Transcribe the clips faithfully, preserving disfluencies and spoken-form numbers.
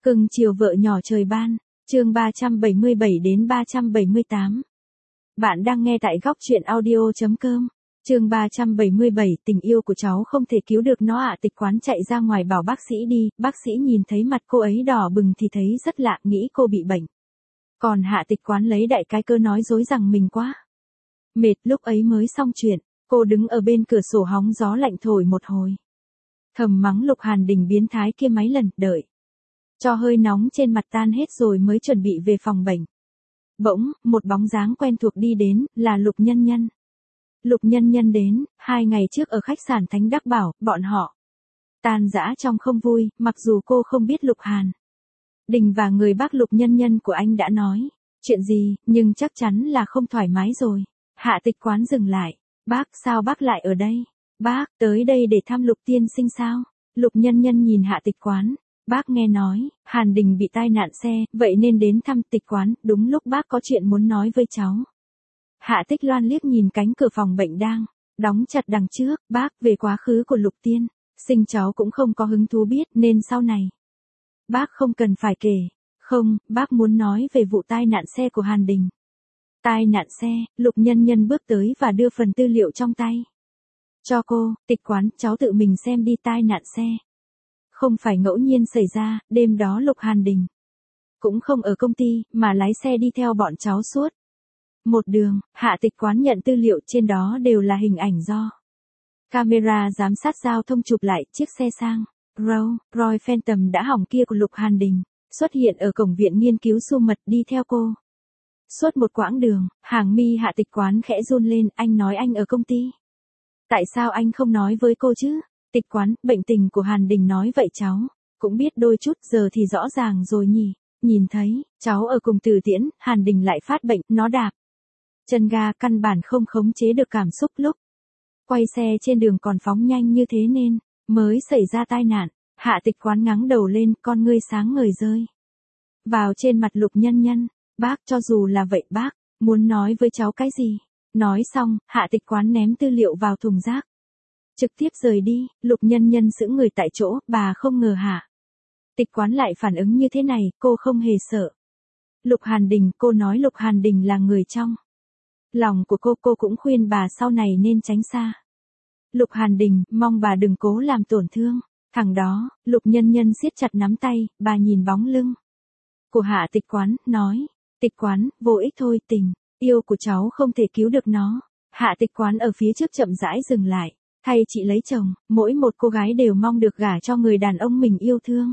Cưng chiều vợ nhỏ trời ban, chương ba trăm bảy mươi bảy đến ba trăm bảy mươi tám. Bạn đang nghe tại góc truyện audio chấm com. Chương ba trăm bảy mươi bảy, tình yêu của cháu không thể cứu được nó ạ. Tịch Quán chạy ra ngoài bảo bác sĩ đi, bác sĩ nhìn thấy mặt cô ấy đỏ bừng thì thấy rất lạ, nghĩ cô bị bệnh. Còn Hạ Tịch Quán lấy đại cái cơ nói dối rằng mình quá mệt, lúc ấy mới xong chuyện, cô đứng ở bên cửa sổ hóng gió lạnh thổi một hồi. Thầm mắng Lục Hàn Đình biến thái kia mấy lần, đợi cho hơi nóng trên mặt tan hết rồi mới chuẩn bị về phòng bệnh. Bỗng, một bóng dáng quen thuộc đi đến, là Lục Nhân Nhân. Lục Nhân Nhân đến, hai ngày trước ở khách sạn Thánh Đắc Bảo, bọn họ tan rã trong không vui, mặc dù cô không biết Lục Hàn Đình và người bác Lục Nhân Nhân của anh đã nói chuyện gì, nhưng chắc chắn là không thoải mái rồi. Hạ Tịch Quán dừng lại. Bác, sao bác lại ở đây? Bác, tới đây để thăm Lục tiên sinh sao? Lục Nhân Nhân nhìn Hạ Tịch Quán. Bác nghe nói, Hàn Đình bị tai nạn xe, vậy nên đến thăm Tịch Quán, đúng lúc bác có chuyện muốn nói với cháu. Hạ Tích Loan liếc nhìn cánh cửa phòng bệnh đang đóng chặt đằng trước, bác, về quá khứ của Lục tiên sinh cháu cũng không có hứng thú biết, nên sau này bác không cần phải kể. Không, bác muốn nói về vụ tai nạn xe của Hàn Đình. Tai nạn xe, Lục Nhân Nhân bước tới và đưa phần tư liệu trong tay cho cô. Tịch Quán, cháu tự mình xem đi, tai nạn xe không phải ngẫu nhiên xảy ra, đêm đó Lục Hàn Đình cũng không ở công ty, mà lái xe đi theo bọn cháu suốt một đường. Hạ Tịch Quán nhận tư liệu, trên đó đều là hình ảnh do camera giám sát giao thông chụp lại. Chiếc xe sang Rolls Royce Phantom đã hỏng kia của Lục Hàn Đình xuất hiện ở cổng viện nghiên cứu Su Mật, đi theo cô suốt một quãng đường. Hàng mi Hạ Tịch Quán khẽ run lên. Anh nói anh ở công ty, tại sao anh không nói với cô chứ? Tịch Quán, bệnh tình của Hàn Đình nói vậy cháu cũng biết đôi chút, giờ thì rõ ràng rồi nhỉ. Nhìn thấy cháu ở cùng Từ Tiễn, Hàn Đình lại phát bệnh, nó đạp chân ga, căn bản không khống chế được cảm xúc, lúc quay xe trên đường còn phóng nhanh như thế nên mới xảy ra tai nạn. Hạ Tịch Quán ngẩng đầu lên, con ngươi sáng ngời rơi vào trên mặt Lục Nhân Nhân. Bác, cho dù là vậy bác muốn nói với cháu cái gì? Nói xong, Hạ Tịch Quán ném tư liệu vào thùng rác, trực tiếp rời đi. Lục Nhân Nhân sững người tại chỗ, bà không ngờ Hạ Tịch Quán lại phản ứng như thế này, cô không hề sợ Lục Hàn Đình, cô nói Lục Hàn Đình là người trong lòng của cô, cô cũng khuyên bà sau này nên tránh xa Lục Hàn Đình, mong bà đừng cố làm tổn thương thằng đó. Lục Nhân Nhân siết chặt nắm tay, bà nhìn bóng lưng của Hạ Tịch Quán, nói, Tịch Quán, vô ích thôi, tình yêu của cháu không thể cứu được nó. Hạ Tịch Quán ở phía trước chậm rãi dừng lại. Thay chị lấy chồng, mỗi một cô gái đều mong được gả cho người đàn ông mình yêu thương.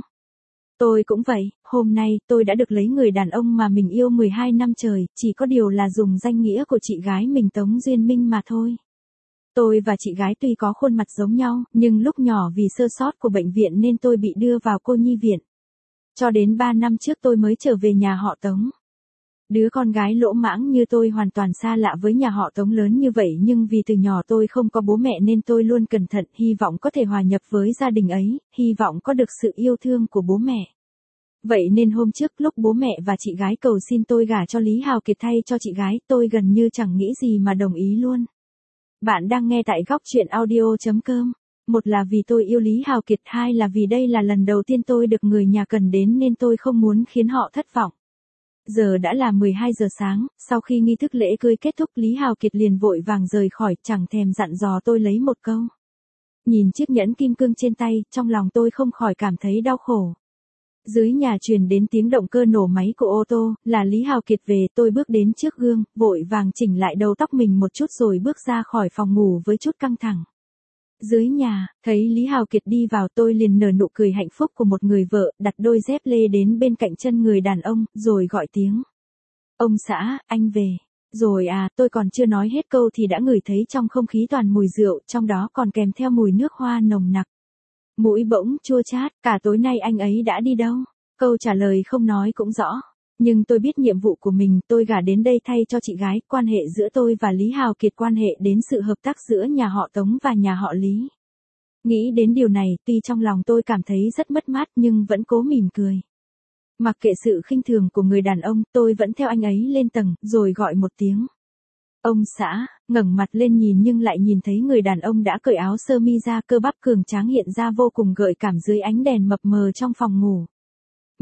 Tôi cũng vậy, hôm nay tôi đã được lấy người đàn ông mà mình yêu mười hai năm trời, chỉ có điều là dùng danh nghĩa của chị gái mình Tống Duyên Minh mà thôi. Tôi và chị gái tuy có khuôn mặt giống nhau, nhưng lúc nhỏ vì sơ sót của bệnh viện nên tôi bị đưa vào cô nhi viện. Cho đến ba năm trước tôi mới trở về nhà họ Tống. Đứa con gái lỗ mãng như tôi hoàn toàn xa lạ với nhà họ Tống lớn như vậy, nhưng vì từ nhỏ tôi không có bố mẹ nên tôi luôn cẩn thận, hy vọng có thể hòa nhập với gia đình ấy, hy vọng có được sự yêu thương của bố mẹ. Vậy nên hôm trước lúc bố mẹ và chị gái cầu xin tôi gả cho Lý Hào Kiệt thay cho chị gái, tôi gần như chẳng nghĩ gì mà đồng ý luôn. Bạn đang nghe tại góc truyện audio chấm com. Một là vì tôi yêu Lý Hào Kiệt, hai là vì đây là lần đầu tiên tôi được người nhà cần đến nên tôi không muốn khiến họ thất vọng. Giờ đã là mười hai giờ sáng, sau khi nghi thức lễ cưới kết thúc, Lý Hào Kiệt liền vội vàng rời khỏi, chẳng thèm dặn dò tôi lấy một câu. Nhìn chiếc nhẫn kim cương trên tay, trong lòng tôi không khỏi cảm thấy đau khổ. Dưới nhà truyền đến tiếng động cơ nổ máy của ô tô, là Lý Hào Kiệt về. Tôi bước đến trước gương, vội vàng chỉnh lại đầu tóc mình một chút rồi bước ra khỏi phòng ngủ với chút căng thẳng. Dưới nhà, thấy Lý Hào Kiệt đi vào, tôi liền nở nụ cười hạnh phúc của một người vợ, đặt đôi dép lê đến bên cạnh chân người đàn ông, rồi gọi tiếng. Ông xã, anh về rồi à? Tôi còn chưa nói hết câu thì đã ngửi thấy trong không khí toàn mùi rượu, trong đó còn kèm theo mùi nước hoa nồng nặc. Mũi bỗng chua chát, cả tối nay anh ấy đã đi đâu? Câu trả lời không nói cũng rõ. Nhưng tôi biết nhiệm vụ của mình, tôi gả đến đây thay cho chị gái, quan hệ giữa tôi và Lý Hào Kiệt quan hệ đến sự hợp tác giữa nhà họ Tống và nhà họ Lý. Nghĩ đến điều này, tuy trong lòng tôi cảm thấy rất mất mát nhưng vẫn cố mỉm cười. Mặc kệ sự khinh thường của người đàn ông, tôi vẫn theo anh ấy lên tầng, rồi gọi một tiếng. Ông xã, ngẩng mặt lên nhìn nhưng lại nhìn thấy người đàn ông đã cởi áo sơ mi ra, cơ bắp cường tráng hiện ra vô cùng gợi cảm dưới ánh đèn mập mờ trong phòng ngủ.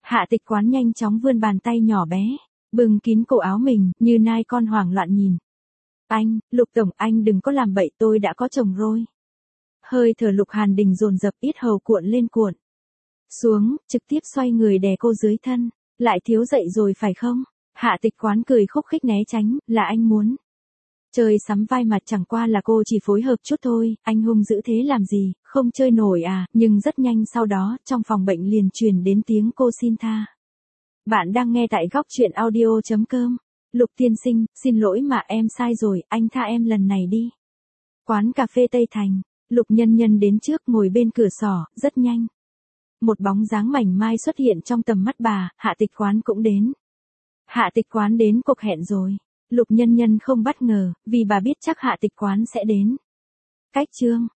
Hạ tịch quán nhanh chóng vươn bàn tay nhỏ bé, bưng kín cổ áo mình, như nai con hoảng loạn nhìn. Anh, Lục Tổng, anh đừng có làm bậy, tôi đã có chồng rồi. Hơi thở Lục Hàn Đình dồn dập, yết hầu cuộn lên cuộn xuống, trực tiếp xoay người đè cô dưới thân. Lại thiếu dậy rồi phải không? Hạ tịch quán cười khúc khích né tránh, là anh muốn chơi sắm vai mặt, chẳng qua là cô chỉ phối hợp chút thôi, anh hung dữ thế làm gì, không chơi nổi à, nhưng rất nhanh sau đó, trong phòng bệnh liền truyền đến tiếng cô xin tha. Bạn đang nghe tại góc truyện audio.com. Lục tiên sinh, xin lỗi mà em sai rồi, anh tha em lần này đi. Quán cà phê Tây Thành, Lục Nhân Nhân đến trước ngồi bên cửa sổ, rất nhanh. Một bóng dáng mảnh mai xuất hiện trong tầm mắt bà, Hạ tịch quán cũng đến. Hạ tịch quán đến cuộc hẹn rồi. Lục Nhân Nhân không bất ngờ, vì bà biết chắc Hạ tịch quán sẽ đến. Cách chương